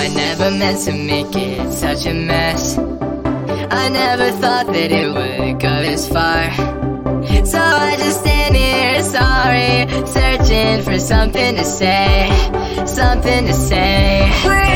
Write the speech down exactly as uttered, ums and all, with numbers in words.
never meant to make it such a mess. I never thought that it would go this far. So I just stand here sorry, searching for something to say, something to say.